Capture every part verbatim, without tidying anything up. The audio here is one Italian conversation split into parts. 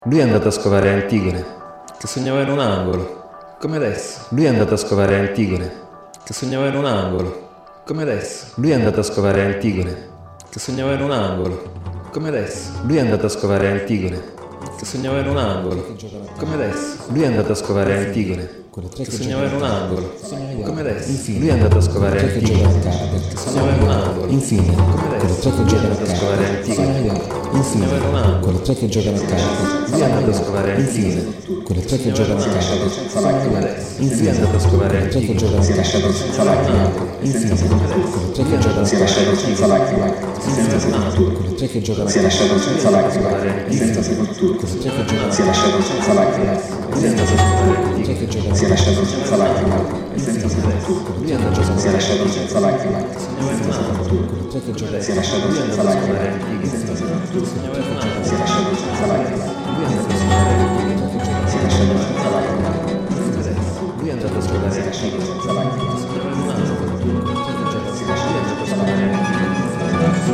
Lui è andato a scovare Antigone, che sognava in un angolo, come adesso. Lui è andato a scovare Antigone, che sognava in un angolo, come adesso. Lui è andato a scovare Antigone, che sognava in un angolo, come adesso. Lui è andato a scovare Antigone, che sognava in un angolo, come adesso. Lui è andato a scovare Antigone, che sognava in un angolo, come adesso. Lui è andato a scovare Antigone, che sognava in un angolo, Infine, come quelle adesso. tre che Lui è giocano a andato a scovare carte. Antigone, Infine, sognava in un angolo. quelle tre che giocano a carte. Lui è andato a scovare Infine, Antigone, quelle tre che giocano a carte. come adesso. Lui è andato a scovare Quelle tre che Antigone, giocano a Si è carte. lasciato senza lacrime, Infine, quelle tre che giocano a si è carte. lasciato senza lacrime e senza sepoltura. Quelle tre che giocano a Si è carte. lasciato senza lacrime e senza sepoltura. Quelle tre che giocano a Si è lasciato senza lacrime, lui è andato a scovare Quelle tre che giocano a si è carte. lasciato senza lacrime e senza sepoltura. lui è andato a Si è lasciato senza lacrime e senza sepoltura. Quelle tre che giocano a Si è lasciato senza lacrime e senza sepoltura. Si è lasciato senza lacrime, lui è andato a scovare Antigone, si è lasciato senza lacrime, lui è andato a scovare si è lasciato senza lacrime, Antigone, si è lasciato senza lacrime.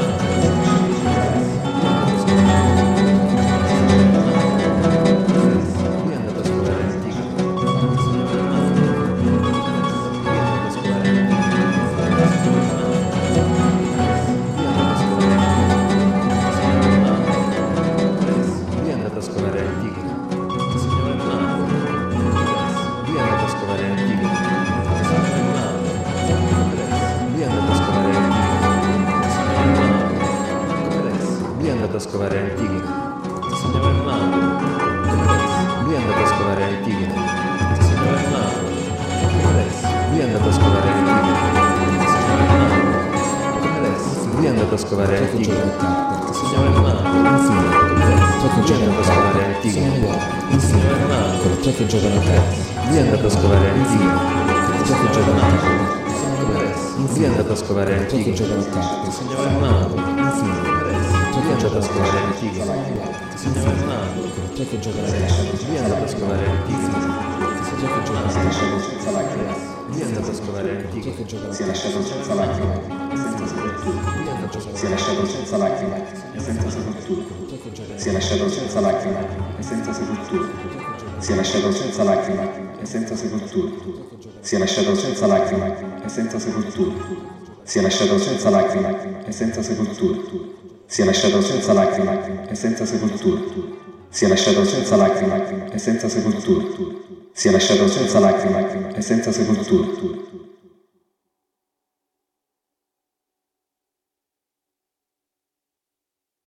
lui è andato a scovare Antigone, lui è andato a scovare Antigone, che sognava in un angolo, lui è andato a scovare Antigone, che sognava in un angolo, lui è andato a scovare Antigone, che sognava in un angolo, lui è andato a scovare Antigone, che sognava in un angolo, lui è andato a scovare Antigone, che sognava in un angolo, lui è andato a scovare Tre che Antigone, giocano a carte. che sognava in un angolo, Infine, tre che lui è giocano andato a a scovare carte. Antigone, che Infine, sognava in un angolo, quelle tre che giocano a carte. lui è andato a scovare Antigone, che Tre che sognava in un giocano a angolo, carte. lui è andato a scovare Tre che Antigone, giocano a carte. che sognava in un angolo, Infine, lui è andato a scovare Antigone, che sognava in un angolo, tre che giocano a carte. lui è andato a scovare Antigone, Si è lasciato senza lacrime, lui è andato a scovare Tre Antigone, che giocano a si è lasciato senza lacrime e senza sepoltura. lui è andato a Si è lasciato senza lacrime e senza sepoltura. Si è lasciato senza lacrime e senza sepoltura. Si è lasciato senza lacrime e senza sepoltura. Si è lasciato senza lacrime e senza sepoltura. Si è lasciato senza lacrime e senza sepoltura. Si è lasciato senza lacrime e senza sepoltura. Si è lasciato senza lacrime e senza sepoltura. Si è lasciato senza lacrime e senza sepoltura.